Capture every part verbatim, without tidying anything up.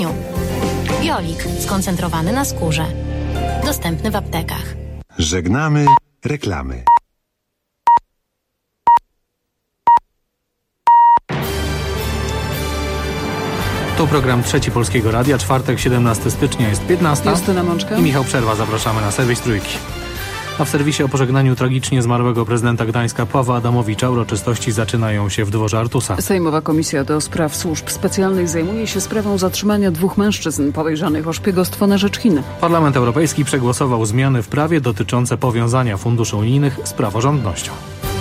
Biolik skoncentrowany na skórze. Dostępny w aptekach. Żegnamy reklamy. To program Trzeci Polskiego Radia, czwartek, siedemnastego stycznia, jest piętnasta. Justyna Mączka I Michał Przerwa. Zapraszamy na serwis Trójki. A w serwisie o pożegnaniu tragicznie zmarłego prezydenta Gdańska Pawła Adamowicza uroczystości zaczynają się w dworze Artusa. Sejmowa Komisja do Spraw Służb Specjalnych zajmuje się sprawą zatrzymania dwóch mężczyzn podejrzanych o szpiegostwo na rzecz Chin. Parlament Europejski przegłosował zmiany w prawie dotyczące powiązania funduszy unijnych z praworządnością.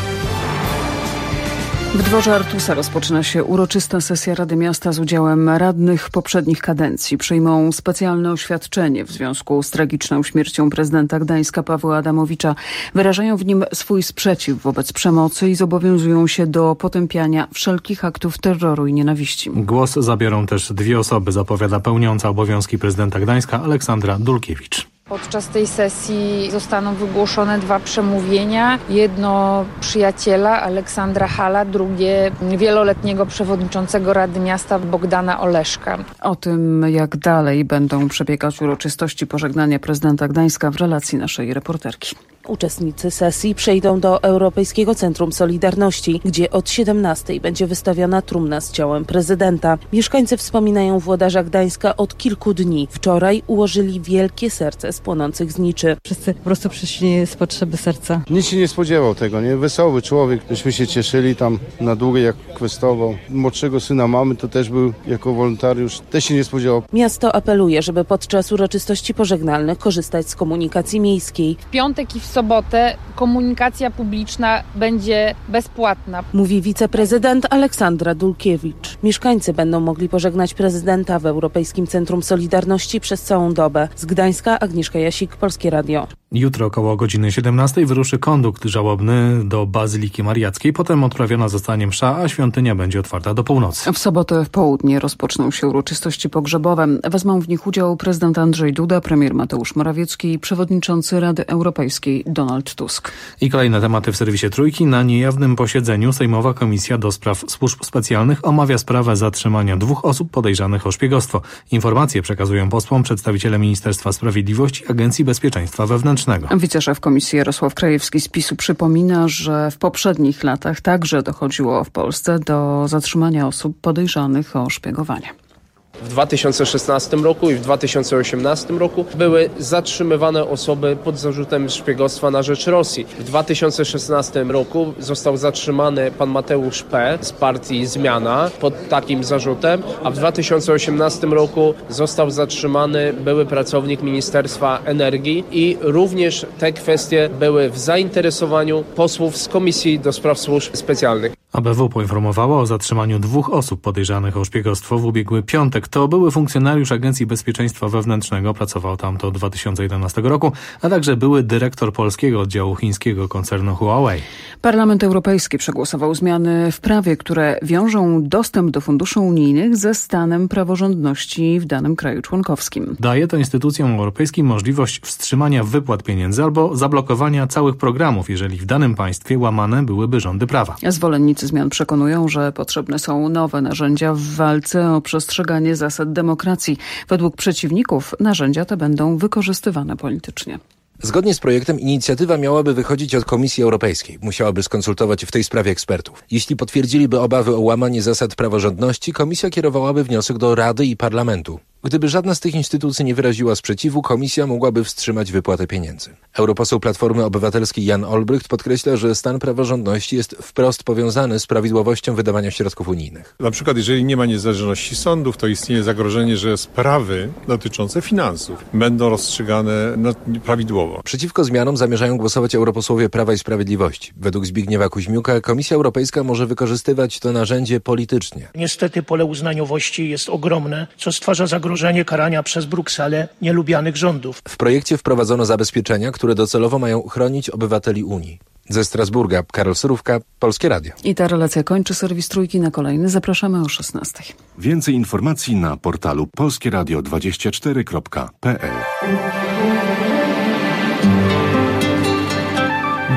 W dworze Artusa rozpoczyna się uroczysta sesja Rady Miasta z udziałem radnych poprzednich kadencji. Przyjmą specjalne oświadczenie w związku z tragiczną śmiercią prezydenta Gdańska Pawła Adamowicza. Wyrażają w nim swój sprzeciw wobec przemocy i zobowiązują się do potępiania wszelkich aktów terroru i nienawiści. Głos zabiorą też dwie osoby, zapowiada pełniąca obowiązki prezydenta Gdańska Aleksandra Dulkiewicz. Podczas tej sesji zostaną wygłoszone dwa przemówienia. Jedno przyjaciela Aleksandra Hala, drugie wieloletniego przewodniczącego Rady Miasta Bogdana Oleszka. O tym, jak dalej będą przebiegać uroczystości pożegnania prezydenta Gdańska w relacji naszej reporterki. Uczestnicy sesji przejdą do Europejskiego Centrum Solidarności, gdzie od siedemnastej będzie wystawiona trumna z ciałem prezydenta. Mieszkańcy wspominają włodarza Gdańska od kilku dni. Wczoraj ułożyli wielkie serce z płonących zniczy. Wszyscy po prostu przyszli z potrzeby serca. Nikt się nie spodziewał tego, nie? Wesoły człowiek. Myśmy się cieszyli tam na długie, jak kwestował. Młodszego syna mamy, to też był jako wolontariusz. Też się nie spodziewał. Miasto apeluje, żeby podczas uroczystości pożegnalnych korzystać z komunikacji miejskiej. W piątek i w sobotę komunikacja publiczna będzie bezpłatna, mówi wiceprezydent Aleksandra Dulkiewicz. Mieszkańcy będą mogli pożegnać prezydenta w Europejskim Centrum Solidarności przez całą dobę. Z Gdańska Agnieszka Jasik, Polskie Radio. Jutro około godziny siedemnastej wyruszy kondukt żałobny do Bazyliki Mariackiej. Potem odprawiona zostanie msza, a świątynia będzie otwarta do północy. W sobotę w południe rozpoczną się uroczystości pogrzebowe. Wezmą w nich udział prezydent Andrzej Duda, premier Mateusz Morawiecki i przewodniczący Rady Europejskiej Donald Tusk. I kolejne tematy w serwisie Trójki. Na niejawnym posiedzeniu Sejmowa Komisja do Spraw Służb Specjalnych omawia sprawę zatrzymania dwóch osób podejrzanych o szpiegostwo. Informacje przekazują posłom przedstawiciele Ministerstwa Sprawiedliwości i Agencji Bezpieczeństwa Wewnętrznego. Wiceszef Komisji Jarosław Krajewski z PiSu przypomina, że w poprzednich latach także dochodziło w Polsce do zatrzymania osób podejrzanych o szpiegowanie. W dwa tysiące szesnastym roku i w dwa tysiące osiemnastym roku były zatrzymywane osoby pod zarzutem szpiegostwa na rzecz Rosji. W dwa tysiące szesnastym roku został zatrzymany pan Mateusz P. z partii Zmiana pod takim zarzutem, a w dwa tysiące osiemnastym roku został zatrzymany były pracownik Ministerstwa Energii i również te kwestie były w zainteresowaniu posłów z Komisji do Spraw Służb Specjalnych. A B W poinformowała o zatrzymaniu dwóch osób podejrzanych o szpiegostwo w ubiegły piątek. To były funkcjonariusz Agencji Bezpieczeństwa Wewnętrznego, pracował tam do dwa tysiące jedenastego roku, a także były dyrektor polskiego oddziału chińskiego koncernu Huawei. Parlament Europejski przegłosował zmiany w prawie, które wiążą dostęp do funduszy unijnych ze stanem praworządności w danym kraju członkowskim. Daje to instytucjom europejskim możliwość wstrzymania wypłat pieniędzy albo zablokowania całych programów, jeżeli w danym państwie łamane byłyby rządy prawa. Zwolennicy zmian przekonują, że potrzebne są nowe narzędzia w walce o przestrzeganie zasad demokracji. Według przeciwników narzędzia te będą wykorzystywane politycznie. Zgodnie z projektem inicjatywa miałaby wychodzić od Komisji Europejskiej. Musiałaby skonsultować w tej sprawie ekspertów. Jeśli potwierdziliby obawy o łamanie zasad praworządności, Komisja kierowałaby wniosek do Rady i Parlamentu. Gdyby żadna z tych instytucji nie wyraziła sprzeciwu, Komisja mogłaby wstrzymać wypłatę pieniędzy. Europoseł Platformy Obywatelskiej Jan Olbrycht podkreśla, że stan praworządności jest wprost powiązany z prawidłowością wydawania środków unijnych. Na przykład, jeżeli nie ma niezależności sądów, to istnieje zagrożenie, że sprawy dotyczące finansów będą rozstrzygane prawidłowo. Przeciwko zmianom zamierzają głosować europosłowie Prawa i Sprawiedliwości. Według Zbigniewa Kuźmiuka Komisja Europejska może wykorzystywać to narzędzie politycznie. Niestety pole uznaniowości jest ogromne, co stwarza zagrożenie zagrożenie karania przez Brukselę nielubianych rządów. W projekcie wprowadzono zabezpieczenia, które docelowo mają chronić obywateli Unii. Ze Strasburga Karol Surówka, Polskie Radio. I ta relacja kończy serwis Trójki. Na kolejny zapraszamy o szesnastej. Więcej informacji na portalu polskieradio dwadzieścia cztery kropka p l.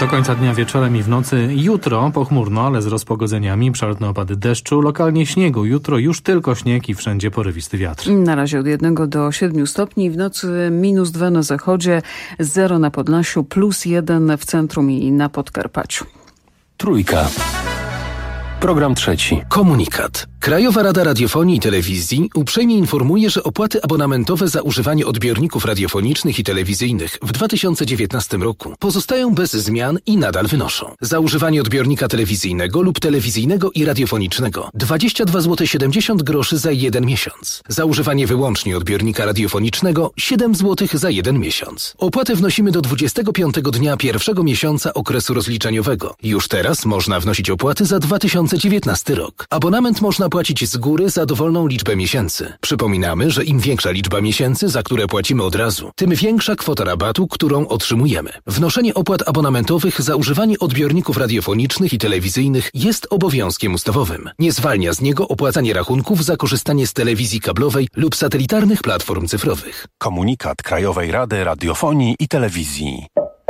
Do końca dnia wieczorem i w nocy. Jutro pochmurno, ale z rozpogodzeniami. Przelotne opady deszczu, lokalnie śniegu. Jutro już tylko śnieg i wszędzie porywisty wiatr. Na razie od jednego do siedmiu stopni. W nocy minus dwa na zachodzie, zero na Podlasiu, plus jeden w centrum i na Podkarpaciu. Trójka. Program trzeci. Komunikat. Krajowa Rada Radiofonii i Telewizji uprzejmie informuje, że opłaty abonamentowe za używanie odbiorników radiofonicznych i telewizyjnych w dwa tysiące dziewiętnastym roku pozostają bez zmian i nadal wynoszą. Za używanie odbiornika telewizyjnego lub telewizyjnego i radiofonicznego dwadzieścia dwa złote siedemdziesiąt groszy za jeden miesiąc. Za używanie wyłącznie odbiornika radiofonicznego siedem złotych za jeden miesiąc. Opłatę wnosimy do dwudziestego piątego dnia pierwszego miesiąca okresu rozliczeniowego. Już teraz można wnosić opłaty za dwa tysiące dziewiętnasty rok. Abonament można płacić z góry za dowolną liczbę miesięcy. Przypominamy, że im większa liczba miesięcy, za które płacimy od razu, tym większa kwota rabatu, którą otrzymujemy. Wnoszenie opłat abonamentowych za używanie odbiorników radiofonicznych i telewizyjnych jest obowiązkiem ustawowym. Nie zwalnia z niego opłacanie rachunków za korzystanie z telewizji kablowej lub satelitarnych platform cyfrowych. Komunikat Krajowej Rady Radiofonii i Telewizji.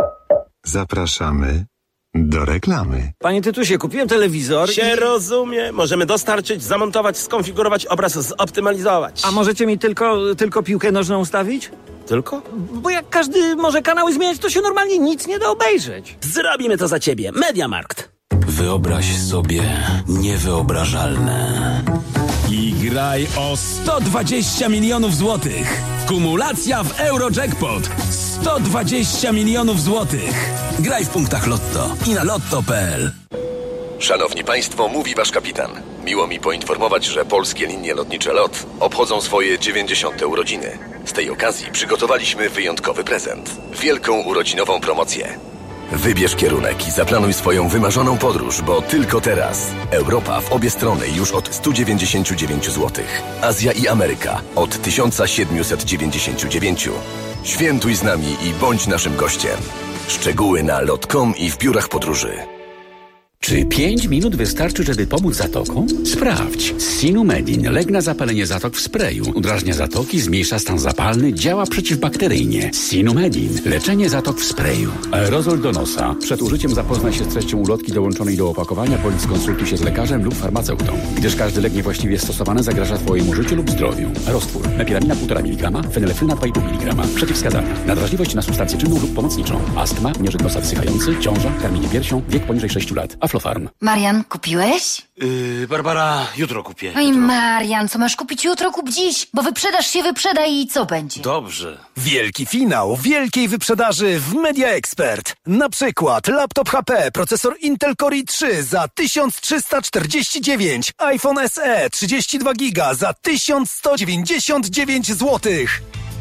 Zapraszamy do reklamy. Panie Tytusie, kupiłem telewizor. Się i... rozumie. Możemy dostarczyć, zamontować, skonfigurować, obraz zoptymalizować. A możecie mi tylko, tylko piłkę nożną ustawić? Tylko? Bo jak każdy może kanały zmieniać, to się normalnie nic nie da obejrzeć. Zrobimy to za ciebie. Mediamarkt. Wyobraź sobie niewyobrażalne. I graj o sto dwadzieścia milionów złotych. Kumulacja w Eurojackpot. sto dwadzieścia milionów złotych. Graj w punktach Lotto i na lotto kropka p l. Szanowni Państwo, mówi Wasz kapitan. Miło mi poinformować, że polskie linie lotnicze LOT obchodzą swoje dziewięćdziesiąte urodziny. Z tej okazji przygotowaliśmy wyjątkowy prezent. Wielką urodzinową promocję. Wybierz kierunek i zaplanuj swoją wymarzoną podróż, bo tylko teraz Europa w obie strony już od sto dziewięćdziesiąt dziewięć złotych. Azja i Ameryka od tysiąc siedemset dziewięćdziesiąt dziewięć. Świętuj z nami i bądź naszym gościem. Szczegóły na lot kropka com i w biurach podróży. Czy pięć minut wystarczy, żeby pomóc zatokom? Sprawdź. Sinumedin. Lek na zapalenie zatok w sprayu. Udrażnia zatoki, zmniejsza stan zapalny, działa przeciwbakteryjnie. Sinumedin. Leczenie zatok w sprayu. Aerozol do nosa. Przed użyciem zapoznaj się z treścią ulotki dołączonej do opakowania bądź skonsultuj się z lekarzem lub farmaceutą, gdyż każdy lek niewłaściwie stosowany zagraża Twojemu życiu lub zdrowiu. Roztwór. Mepiramina półtora miligrama, fenylefryna dwa i pół miligrama. Przeciwwskazania. Nadwrażliwość na substancję czynną lub pomocniczą. Astma, nieżyt nosa wysychający, ciąża, karmienie piersią, wiek poniżej sześciu lat. Aflofarm. Marian, kupiłeś? Yy, Barbara, jutro kupię. No i Marian, co masz kupić jutro, kup dziś, bo wyprzedaż się wyprzeda i co będzie? Dobrze. Wielki finał wielkiej wyprzedaży w Media Expert. Na przykład laptop H P, procesor Intel Core i trzy za tysiąc trzysta czterdzieści dziewięć, iPhone S E trzydzieści dwa giga za tysiąc sto dziewięćdziesiąt dziewięć złotych.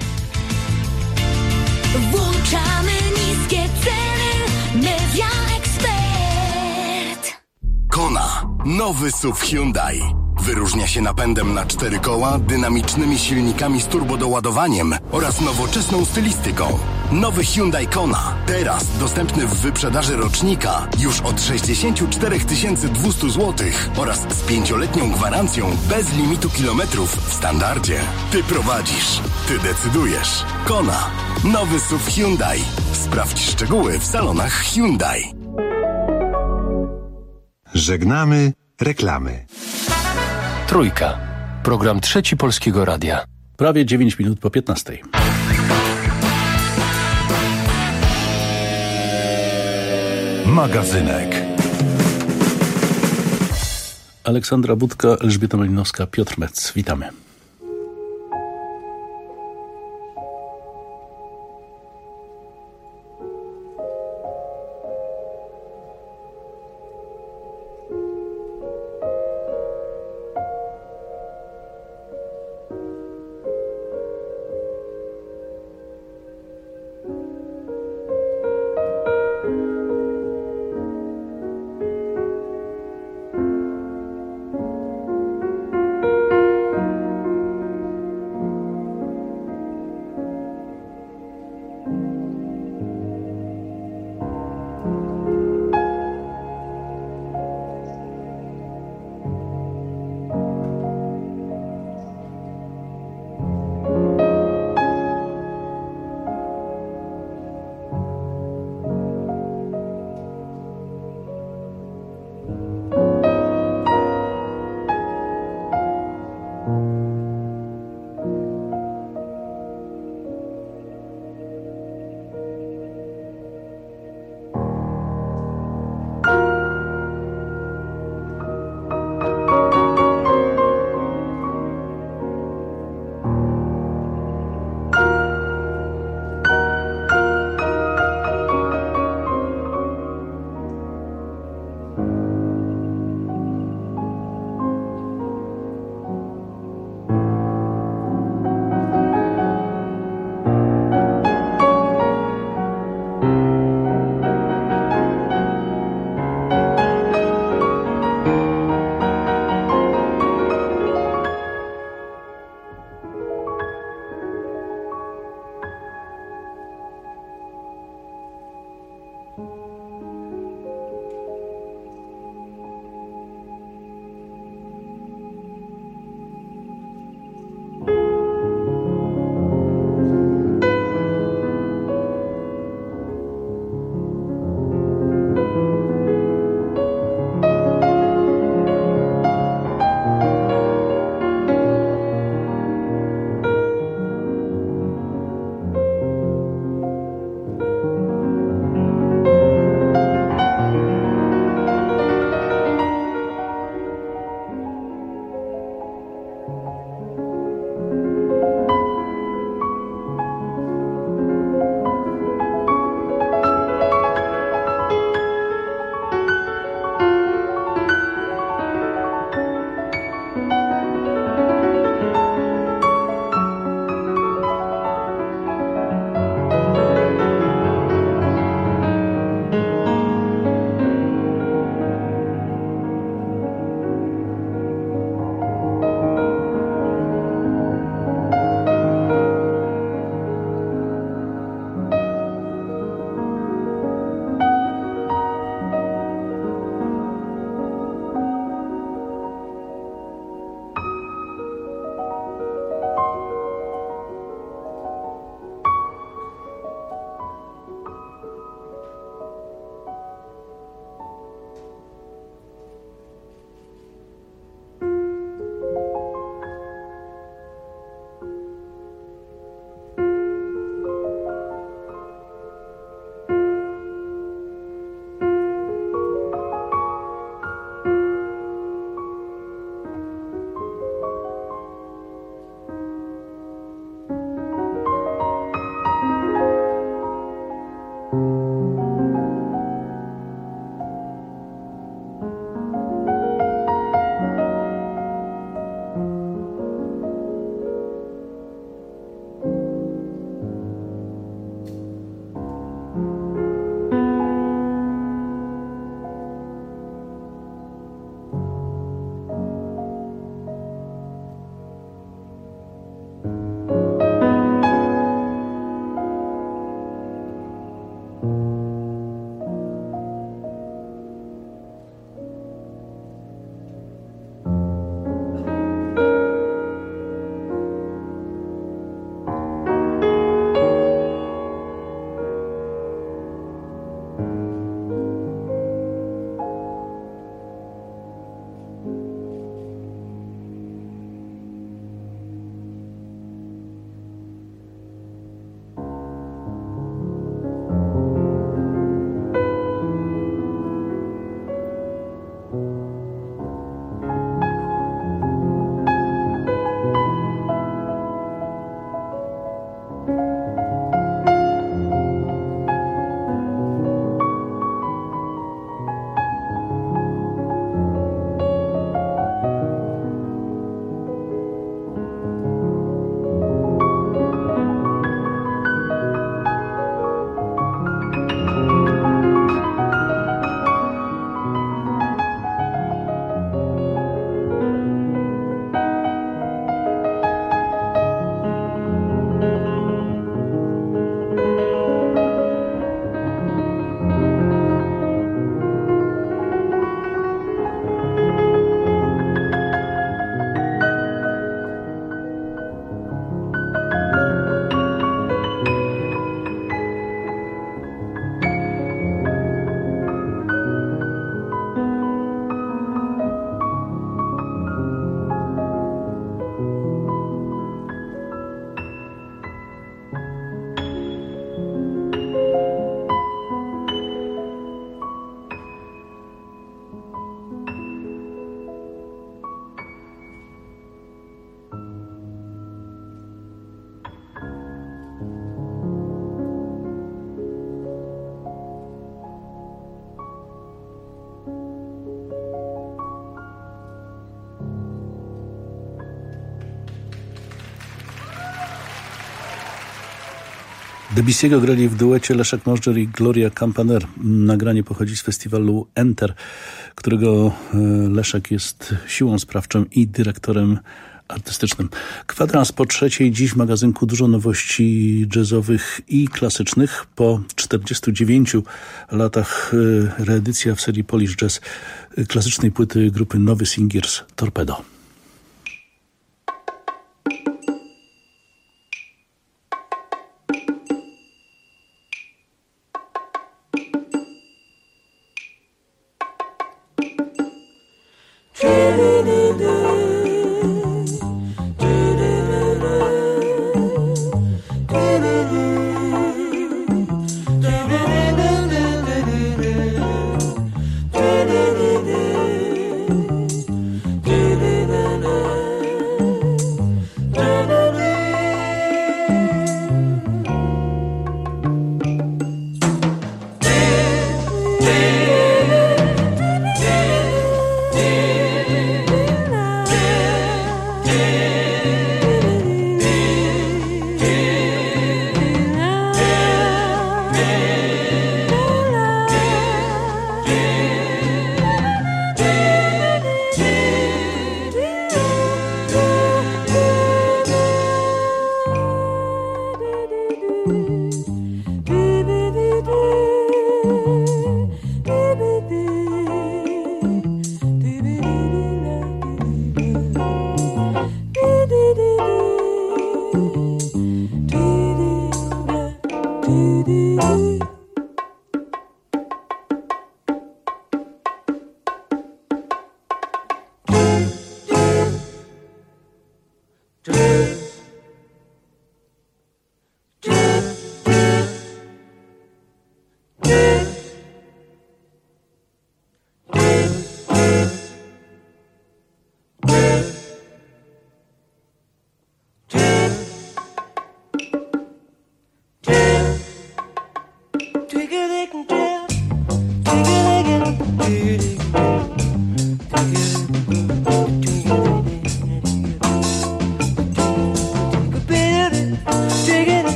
Włączamy niskie ceny. Media Expert. Kona. Nowy S U V Hyundai. Wyróżnia się napędem na cztery koła, dynamicznymi silnikami z turbodoładowaniem oraz nowoczesną stylistyką. Nowy Hyundai Kona. Teraz dostępny w wyprzedaży rocznika już od sześćdziesiąt cztery tysiące dwieście złotych oraz z pięcioletnią gwarancją bez limitu kilometrów w standardzie. Ty prowadzisz. Ty decydujesz. Kona. Nowy S U V Hyundai. Sprawdź szczegóły w salonach Hyundai. Żegnamy reklamy. Trójka. Program trzeci Polskiego Radia. Prawie dziewięć minut po piętnastej. Magazynek. Aleksandra Budka, Elżbieta Malinowska, Piotr Metz. Witamy. Debussy'ego grali w duecie Leszek Możdżer i Gloria Campaner. Nagranie pochodzi z festiwalu Enter, którego Leszek jest siłą sprawczą i dyrektorem artystycznym. Kwadrans po trzeciej, dziś w magazynku dużo nowości jazzowych i klasycznych. Po czterdziestu dziewięciu latach reedycja w serii Polish Jazz klasycznej płyty grupy Nowy Singers Torpedo.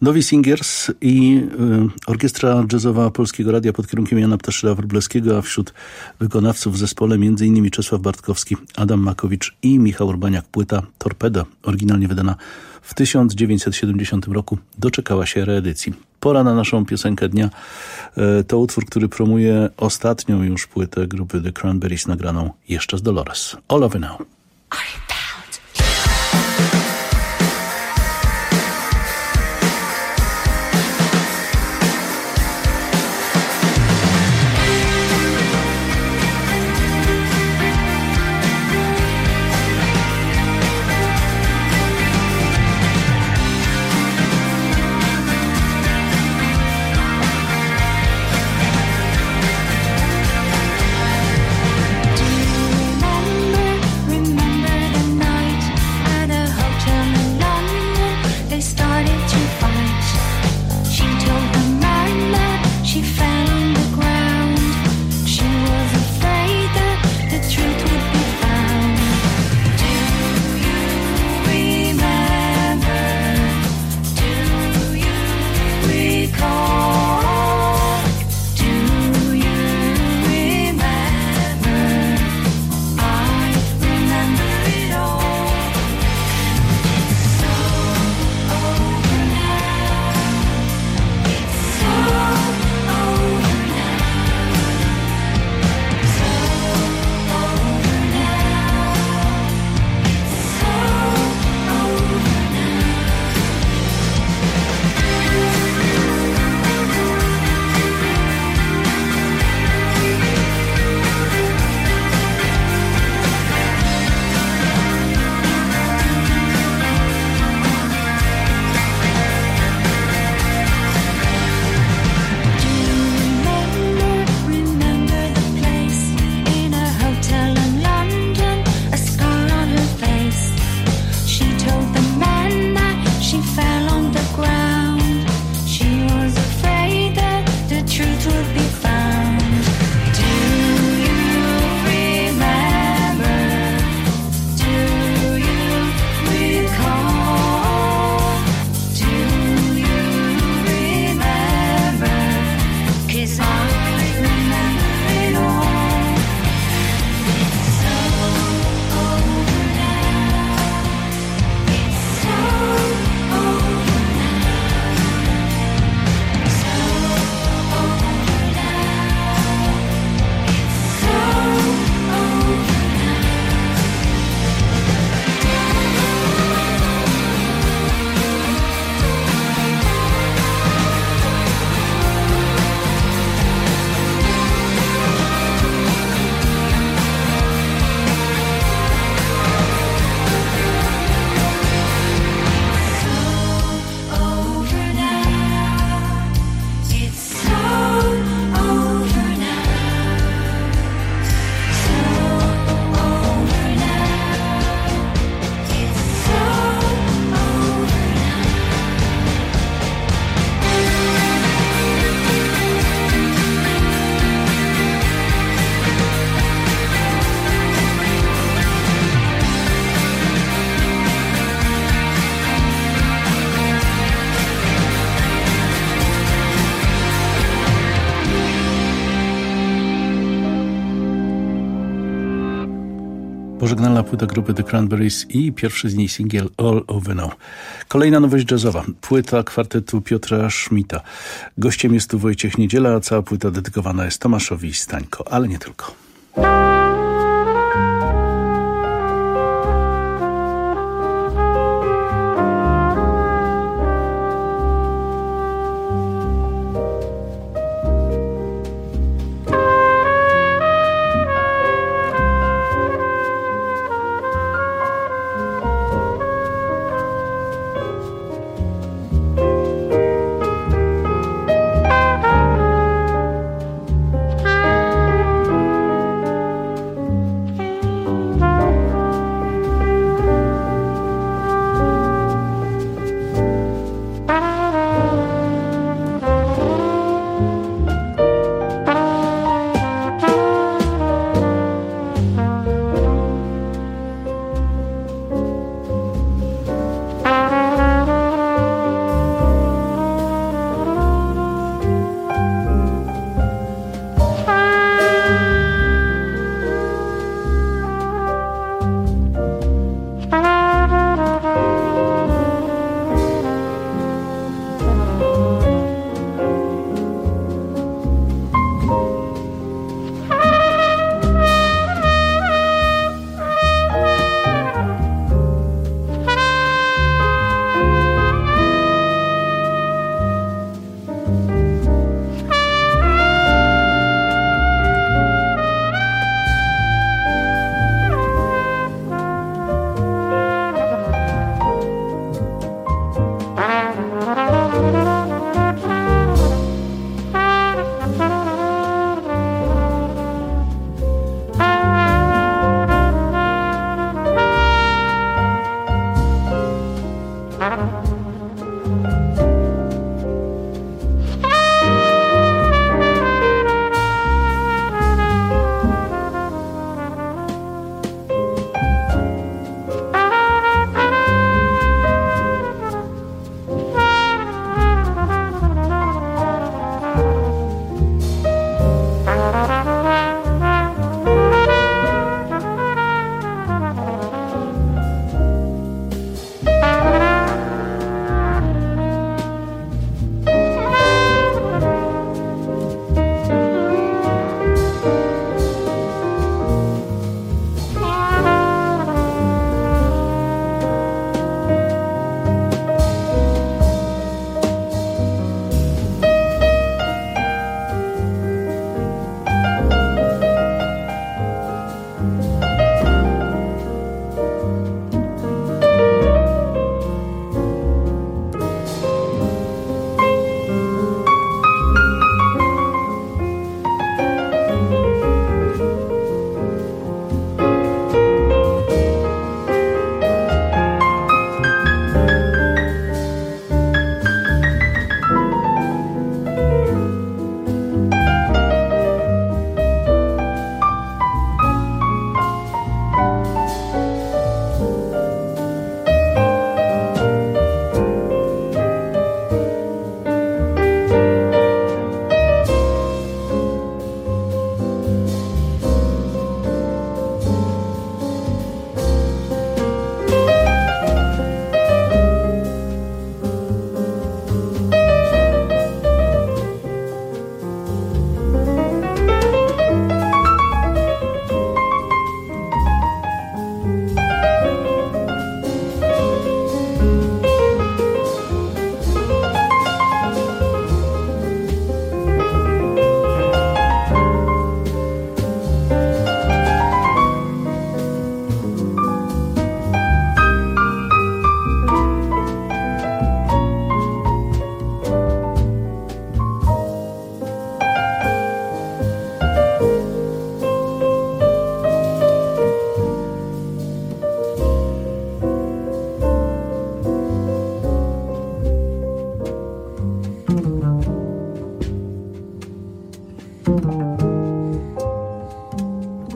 Nowi Singers i y, orkiestra jazzowa Polskiego Radia pod kierunkiem Jana Ptaszyla-Wróblewskiego, a wśród wykonawców w zespole m.in. Czesław Bartkowski, Adam Makowicz i Michał Urbaniak. Płyta Torpeda, oryginalnie wydana w tysiąc dziewięćset siedemdziesiątym roku, doczekała się reedycji. Pora na naszą piosenkę dnia. Y, to utwór, który promuje ostatnią już płytę grupy The Cranberries, nagraną jeszcze z Dolores. All Over Now. Pożegnalna płyta grupy The Cranberries i pierwszy z niej singiel All Over Now. Kolejna nowość jazzowa. Płyta kwartetu Piotra Schmidta. Gościem jest tu Wojciech Niedziela, a cała płyta dedykowana jest Tomaszowi Stańko, ale nie tylko.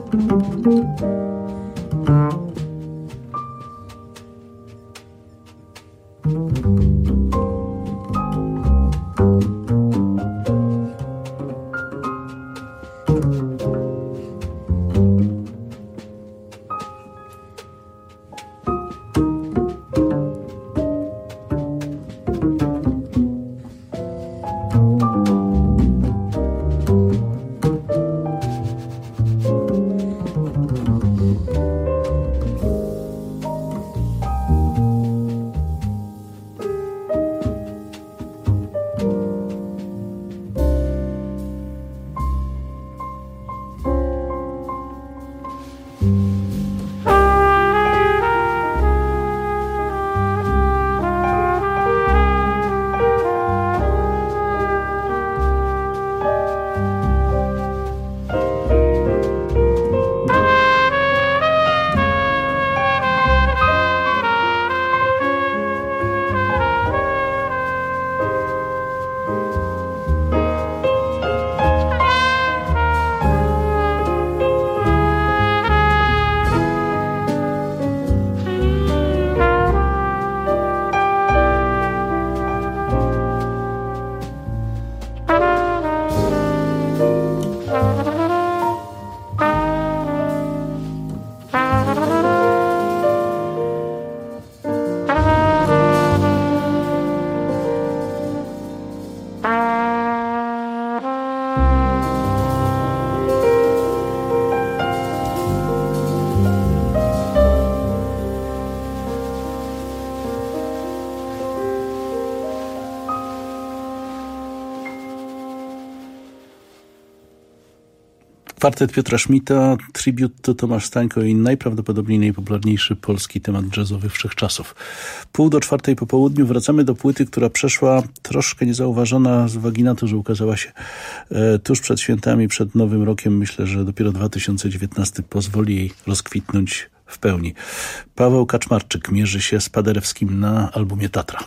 Kwartet Piotra Schmidta, tribut to Tomasz Stańko i najprawdopodobniej najpopularniejszy polski temat jazzowy wszechczasów. Pół do czwartej po południu wracamy do płyty, która przeszła troszkę niezauważona z uwagi na to, że ukazała się e, tuż przed świętami, przed Nowym Rokiem. Myślę, że dopiero dwa tysiące dziewiętnasty pozwoli jej rozkwitnąć w pełni. Paweł Kaczmarczyk mierzy się z Paderewskim na albumie Tatra.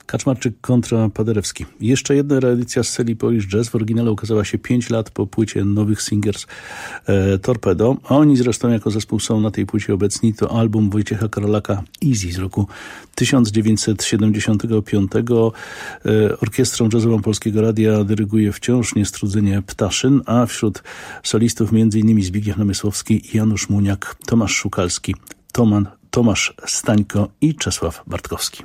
Kaczmarczyk kontra Paderewski. Jeszcze jedna reedycja z serii Polish Jazz w oryginale ukazała się pięć lat po płycie Nowych Singers e, Torpedo, a oni zresztą jako zespół są na tej płycie obecni. To album Wojciecha Karolaka Easy z roku tysiąc dziewięćset siedemdziesiątego piątego. E, orkiestrą jazzową Polskiego Radia dyryguje wciąż niestrudzenie Ptaszyn, a wśród solistów między innymi Zbigniew Namysłowski, Janusz Muniak, Tomasz Szukalski, Toman, Tomasz Stańko i Czesław Bartkowski.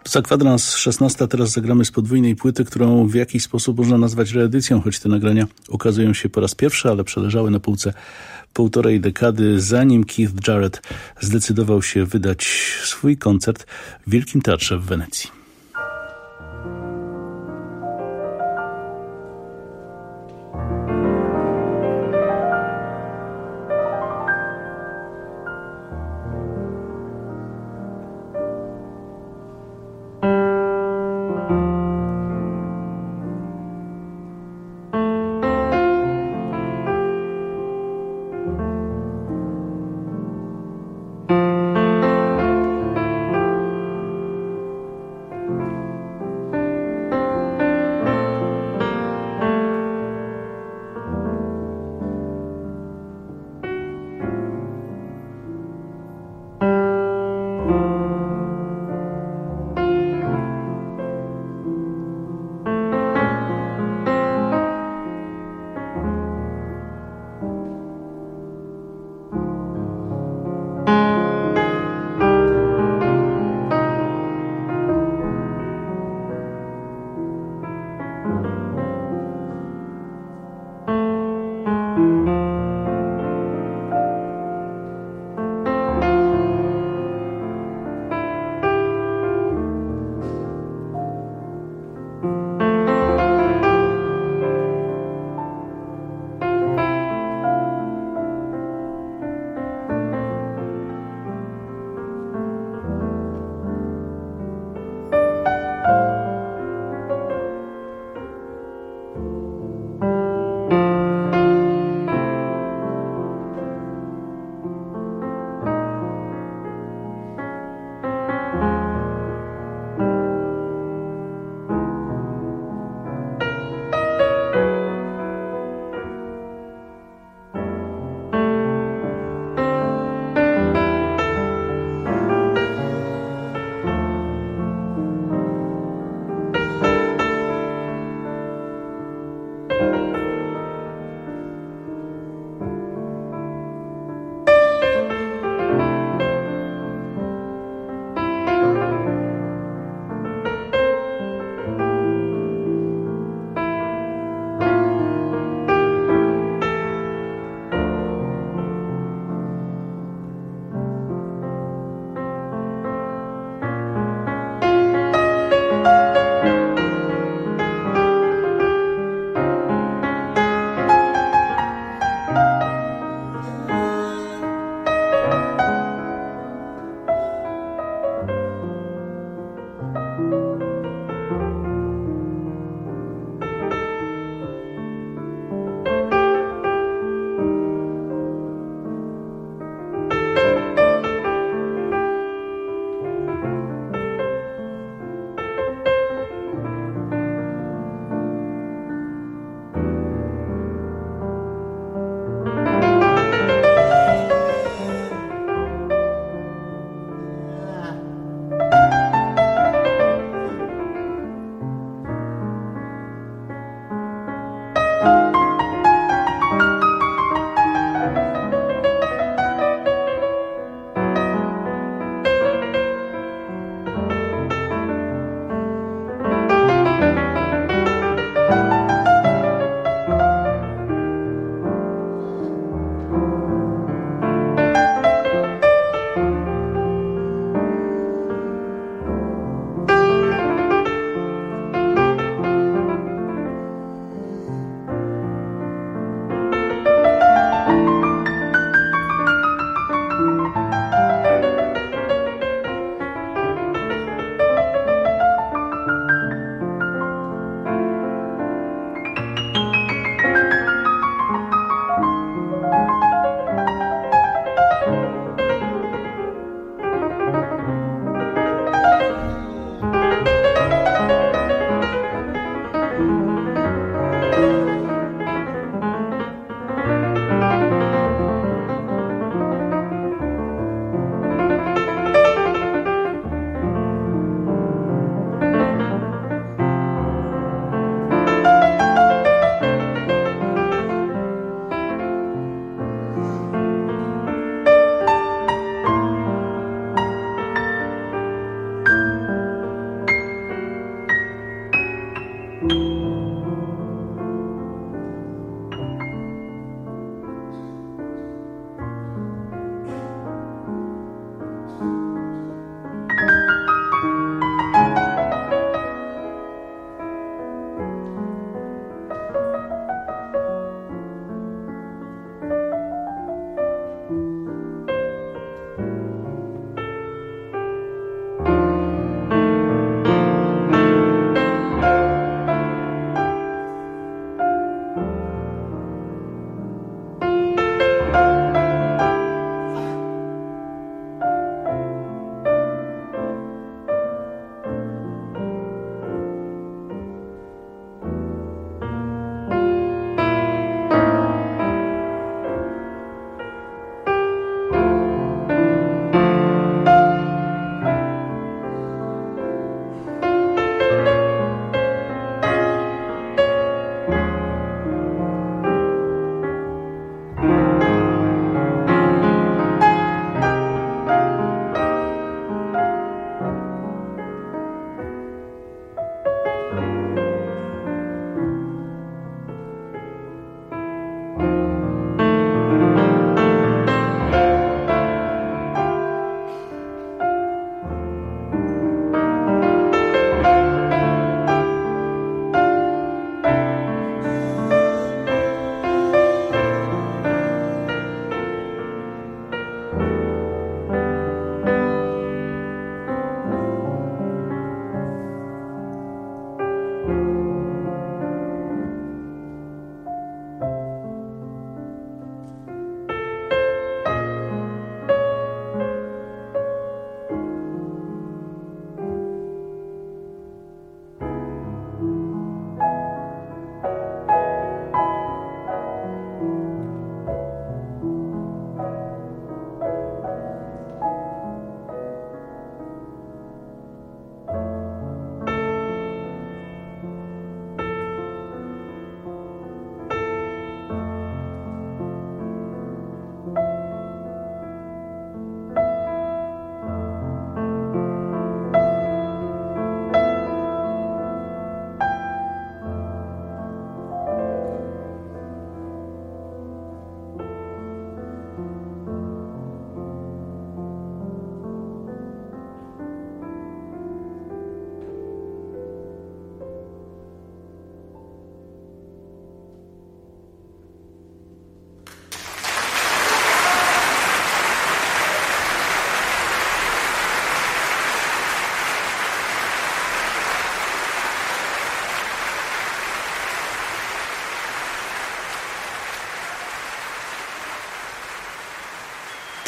Za kwadrans szesnasta teraz zagramy z podwójnej płyty, którą w jakiś sposób można nazwać reedycją, choć te nagrania ukazują się po raz pierwszy, ale przeleżały na półce półtorej dekady, zanim Keith Jarrett zdecydował się wydać swój koncert w Wielkim Teatrze w Wenecji.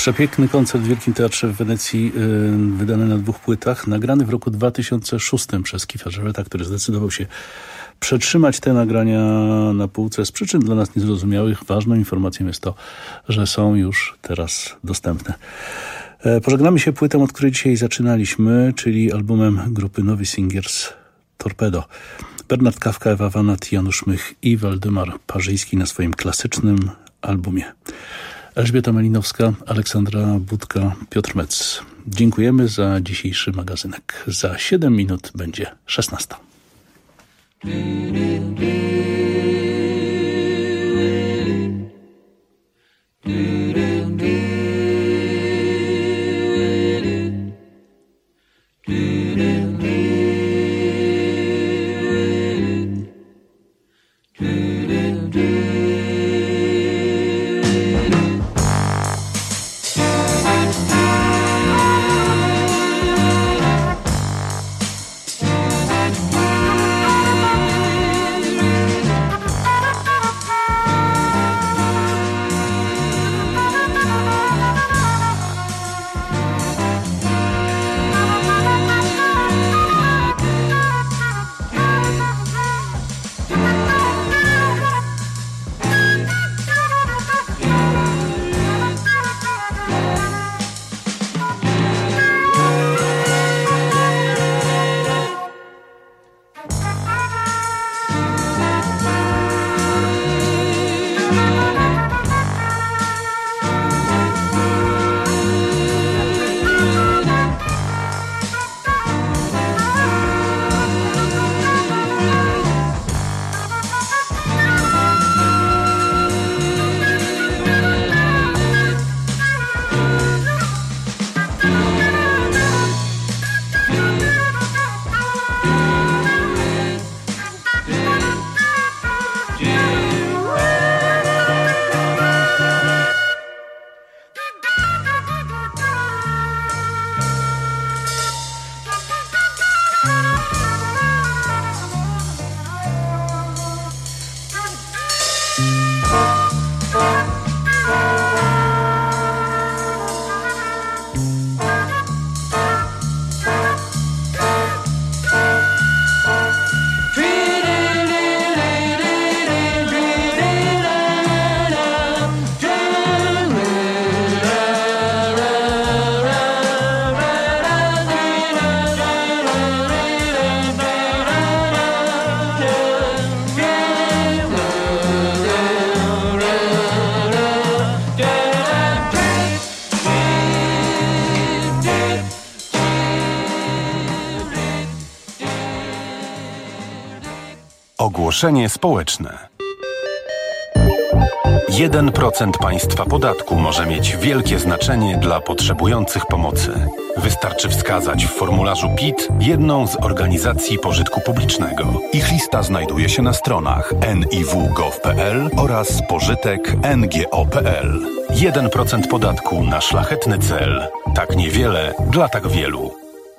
Przepiękny koncert w Wielkim Teatrze w Wenecji, yy, wydany na dwóch płytach, nagrany w roku dwa tysiące szóstym przez Keitha Jarretta, który zdecydował się przetrzymać te nagrania na półce z przyczyn dla nas niezrozumiałych. Ważną informacją jest to, że są już teraz dostępne. E, pożegnamy się płytą, od której dzisiaj zaczynaliśmy, czyli albumem grupy Novi Singers Torpedo. Bernard Kafka, Ewa Wanat, Janusz Mych i Waldemar Parzyński na swoim klasycznym albumie. Elżbieta Malinowska, Aleksandra Budka, Piotr Metz. Dziękujemy za dzisiejszy magazynek. Za siedem minut będzie szesnasta. Ogłoszenie społeczne. jeden procent państwa podatku może mieć wielkie znaczenie dla potrzebujących pomocy. Wystarczy wskazać w formularzu P I T jedną z organizacji pożytku publicznego. Ich lista znajduje się na stronach en i w kropka gov kropka pe el oraz pożytek kropka en ge o kropka pe el. jeden procent podatku na szlachetny cel. Tak niewiele dla tak wielu.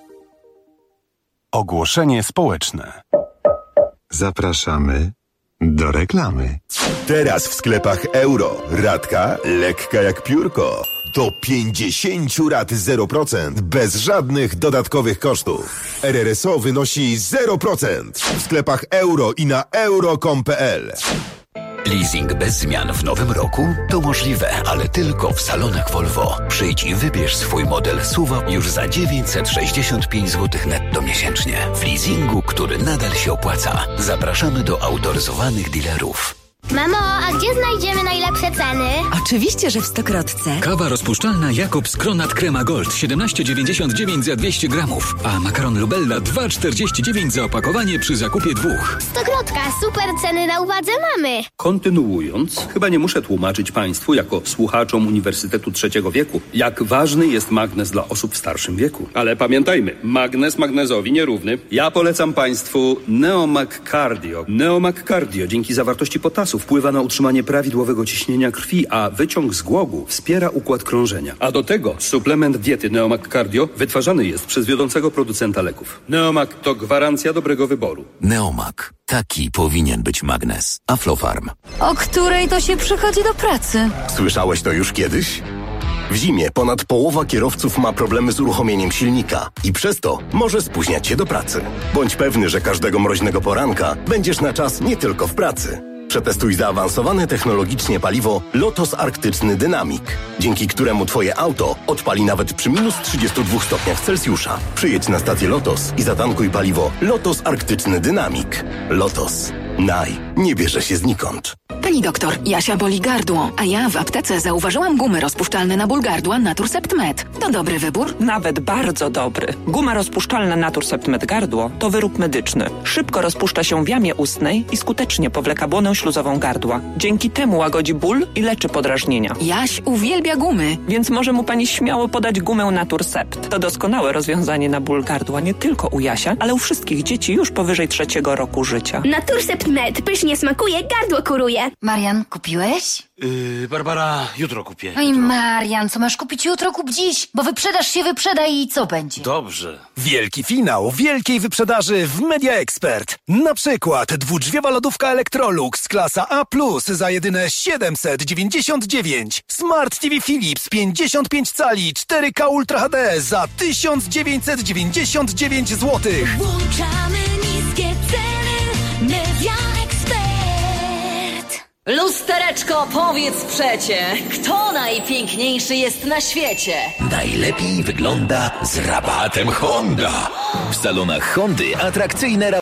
Ogłoszenie społeczne. Zapraszamy do reklamy. Teraz w sklepach Euro. Ratka lekka jak piórko. Do pięćdziesięciu rat zero procent. Bez żadnych dodatkowych kosztów. R R S O wynosi zero procent. W sklepach Euro i na euro kropka com kropka pe el. Leasing bez zmian w nowym roku? To możliwe, ale tylko w salonach Volvo. Przyjdź i wybierz swój model S U V już za dziewięćset sześćdziesiąt pięć złotych netto miesięcznie. W leasingu, który nadal się opłaca. Zapraszamy do autoryzowanych dealerów. Mamo, a gdzie znajdziemy najlepsze ceny? Oczywiście, że w Stokrotce. Kawa rozpuszczalna Jakobs Kronat Crema Gold siedemnaście dziewięćdziesiąt dziewięć za dwieście gramów, a makaron Lubella dwa czterdzieści dziewięć za opakowanie przy zakupie dwóch. Stokrotka, super ceny na uwadze mamy. Kontynuując, chyba nie muszę tłumaczyć Państwu jako słuchaczom Uniwersytetu Trzeciego Wieku, jak ważny jest magnez dla osób w starszym wieku. Ale pamiętajmy, magnez magnezowi nierówny. Ja polecam Państwu Neomag Cardio. Neomag Cardio dzięki zawartości potasu wpływa na utrzymanie prawidłowego ciśnienia krwi, a wyciąg z głogu wspiera układ krążenia. A do tego suplement diety Neomag Cardio wytwarzany jest przez wiodącego producenta leków. Neomag to gwarancja dobrego wyboru. Neomag. Taki powinien być magnez. Aflofarm. O której to się przychodzi do pracy? Słyszałeś to już kiedyś? W zimie ponad połowa kierowców ma problemy z uruchomieniem silnika i przez to może spóźniać się do pracy. Bądź pewny, że każdego mroźnego poranka będziesz na czas nie tylko w pracy. Przetestuj zaawansowane technologicznie paliwo Lotos Arktyczny Dynamic, dzięki któremu Twoje auto odpali nawet przy minus trzydziestu dwóch stopniach Celsjusza. Przyjedź na stację Lotos i zatankuj paliwo Lotos Arktyczny Dynamic. Lotos. Naj. Nie bierze się znikąd. Pani doktor, Jasia boli gardło, a ja w aptece zauważyłam gumy rozpuszczalne na ból gardła Naturcept Med. To dobry wybór? Nawet bardzo dobry. Guma rozpuszczalna Naturcept Med gardło to wyrób medyczny. Szybko rozpuszcza się w jamie ustnej i skutecznie powleka błonę śluzową gardła. Dzięki temu łagodzi ból i leczy podrażnienia. Jaś uwielbia gumy. Więc może mu pani śmiało podać gumę Naturcept. To doskonałe rozwiązanie na ból gardła nie tylko u Jasia, ale u wszystkich dzieci już powyżej trzeciego roku życia. Naturcept Med pysznie smakuje, gardło kuruje. Marian, kupiłeś? Yy, Barbara, jutro kupię. Oj, Marian, co masz kupić jutro, kup dziś, bo wyprzedaż się wyprzeda i co będzie? Dobrze. Wielki finał wielkiej wyprzedaży w Media Expert. Na przykład dwudrzwiowa lodówka Electrolux klasa A plus za jedyne siedemset dziewięćdziesiąt dziewięć. Smart T V Philips pięćdziesiąt pięć cali cztery K Ultra H D za tysiąc dziewięćset dziewięćdziesiąt dziewięć złotych. Włączamy niskie ceny. Media Expert. Lustereczko, powiedz przecie, kto najpiękniejszy jest na świecie? Najlepiej wygląda z rabatem Honda. W salonach Hondy atrakcyjne rabaty.